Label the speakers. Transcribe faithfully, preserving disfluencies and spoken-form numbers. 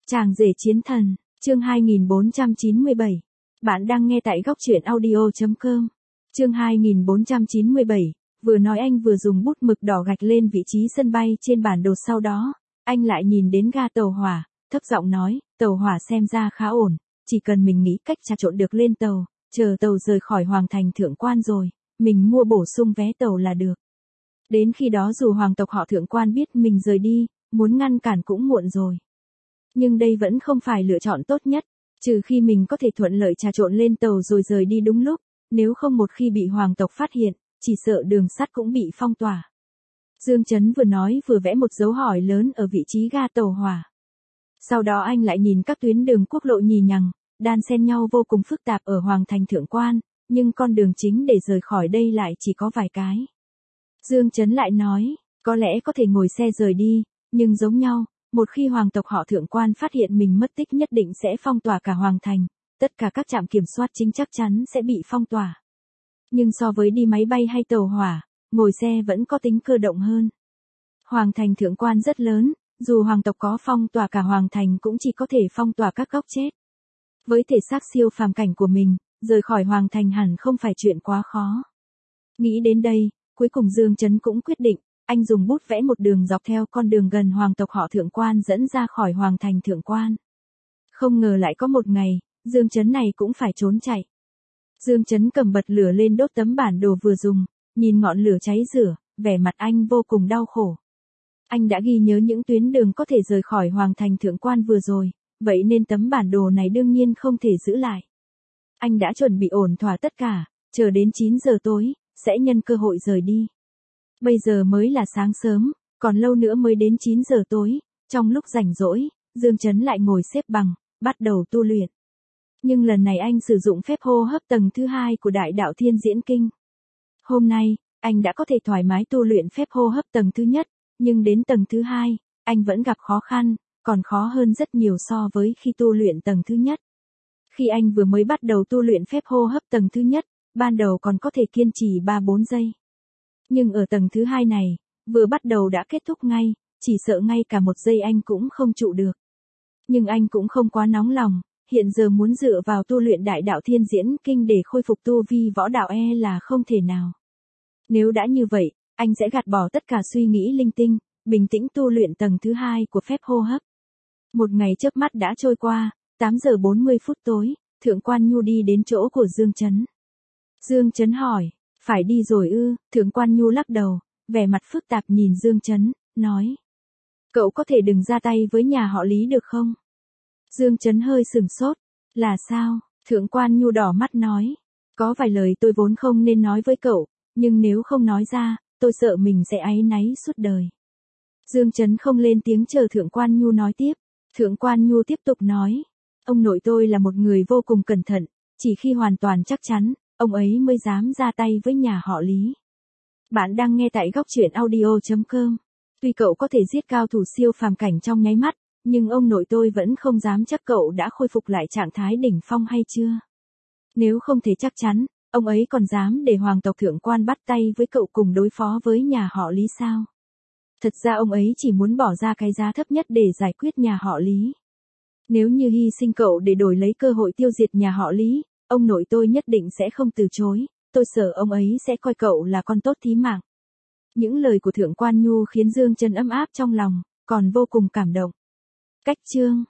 Speaker 1: Chàng rể chiến thần, chương hai nghìn bốn trăm chín mươi bảy. Bạn đang nghe tại góc truyện audio chấm com. Chương hai nghìn bốn trăm chín mươi bảy, vừa nói anh vừa dùng bút mực đỏ gạch lên vị trí sân bay trên bản đồ, sau đó, anh lại nhìn đến ga tàu hỏa, thấp giọng nói, tàu hỏa xem ra khá ổn, chỉ cần mình nghĩ cách trà trộn được lên tàu, chờ tàu rời khỏi Hoàng thành Thượng Quan rồi, mình mua bổ sung vé tàu là được. Đến khi đó dù hoàng tộc họ Thượng Quan biết mình rời đi, muốn ngăn cản cũng muộn rồi. Nhưng đây vẫn không phải lựa chọn tốt nhất, trừ khi mình có thể thuận lợi trà trộn lên tàu rồi rời đi đúng lúc, nếu không một khi bị hoàng tộc phát hiện, chỉ sợ đường sắt cũng bị phong tỏa. Dương Chấn vừa nói vừa vẽ một dấu hỏi lớn ở vị trí ga tàu hỏa. Sau đó anh lại nhìn các tuyến đường quốc lộ nhì nhằng, đan xen nhau vô cùng phức tạp ở Hoàng thành Thượng Quan, nhưng con đường chính để rời khỏi đây lại chỉ có vài cái. Dương Chấn lại nói, có lẽ có thể ngồi xe rời đi, nhưng giống nhau, một khi hoàng tộc họ Thượng Quan phát hiện mình mất tích nhất định sẽ phong tỏa cả Hoàng thành, tất cả các trạm kiểm soát chính chắc chắn sẽ bị phong tỏa. Nhưng so với đi máy bay hay tàu hỏa, ngồi xe vẫn có tính cơ động hơn. Hoàng thành Thượng Quan rất lớn, dù hoàng tộc có phong tỏa cả Hoàng thành cũng chỉ có thể phong tỏa các góc chết. Với thể xác siêu phàm cảnh của mình, rời khỏi Hoàng thành hẳn không phải chuyện quá khó. Nghĩ đến đây, cuối cùng Dương Chấn cũng quyết định, anh dùng bút vẽ một đường dọc theo con đường gần hoàng tộc họ Thượng Quan dẫn ra khỏi Hoàng thành Thượng Quan. Không ngờ lại có một ngày, Dương Chấn này cũng phải trốn chạy. Dương Chấn cầm bật lửa lên đốt tấm bản đồ vừa dùng, nhìn ngọn lửa cháy rửa, vẻ mặt anh vô cùng đau khổ. Anh đã ghi nhớ những tuyến đường có thể rời khỏi Hoàng thành Thượng Quan vừa rồi, vậy nên tấm bản đồ này đương nhiên không thể giữ lại. Anh đã chuẩn bị ổn thỏa tất cả, chờ đến chín giờ tối, sẽ nhân cơ hội rời đi. Bây giờ mới là sáng sớm, còn lâu nữa mới đến chín giờ tối, trong lúc rảnh rỗi, Dương Chấn lại ngồi xếp bằng, bắt đầu tu luyện. Nhưng lần này anh sử dụng phép hô hấp tầng thứ hai của Đại Đạo Thiên Diễn Kinh. Hôm nay, anh đã có thể thoải mái tu luyện phép hô hấp tầng thứ nhất, nhưng đến tầng thứ hai, anh vẫn gặp khó khăn, còn khó hơn rất nhiều so với khi tu luyện tầng thứ nhất. Khi anh vừa mới bắt đầu tu luyện phép hô hấp tầng thứ nhất, ban đầu còn có thể kiên trì ba bốn giây. Nhưng ở tầng thứ hai này, vừa bắt đầu đã kết thúc ngay, chỉ sợ ngay cả một giây anh cũng không trụ được. Nhưng anh cũng không quá nóng lòng, hiện giờ muốn dựa vào tu luyện Đại Đạo Thiên Diễn Kinh để khôi phục tu vi võ đạo e là không thể nào. Nếu đã như vậy, anh sẽ gạt bỏ tất cả suy nghĩ linh tinh, bình tĩnh tu luyện tầng thứ hai của phép hô hấp. Một ngày chớp mắt đã trôi qua, tám giờ bốn mươi phút tối, Thượng Quan Nhu đi đến chỗ của Dương Chấn. Dương Chấn hỏi, phải đi rồi ư? Thượng Quan Nhu lắc đầu, vẻ mặt phức tạp nhìn Dương Chấn, nói. Cậu có thể đừng ra tay với nhà họ Lý được không? Dương Chấn hơi sửng sốt, là sao? Thượng Quan Nhu đỏ mắt nói, có vài lời tôi vốn không nên nói với cậu, nhưng nếu không nói ra, tôi sợ mình sẽ áy náy suốt đời. Dương Chấn không lên tiếng chờ Thượng Quan Nhu nói tiếp. Thượng Quan Nhu tiếp tục nói, ông nội tôi là một người vô cùng cẩn thận, chỉ khi hoàn toàn chắc chắn, ông ấy mới dám ra tay với nhà họ Lý. Bạn đang nghe tại góc truyện audio chấm com. Tuy cậu có thể giết cao thủ siêu phàm cảnh trong nháy mắt, nhưng ông nội tôi vẫn không dám chắc cậu đã khôi phục lại trạng thái đỉnh phong hay chưa. Nếu không thể chắc chắn, ông ấy còn dám để hoàng tộc Thượng Quan bắt tay với cậu cùng đối phó với nhà họ Lý sao? Thật ra ông ấy chỉ muốn bỏ ra cái giá thấp nhất để giải quyết nhà họ Lý. Nếu như hy sinh cậu để đổi lấy cơ hội tiêu diệt nhà họ Lý, ông nội tôi nhất định sẽ không từ chối, tôi sợ ông ấy sẽ coi cậu là con tốt thí mạng. Những lời của Thượng Quan Nhu khiến Dương Chấn ấm áp trong lòng, còn vô cùng cảm động. Cách chương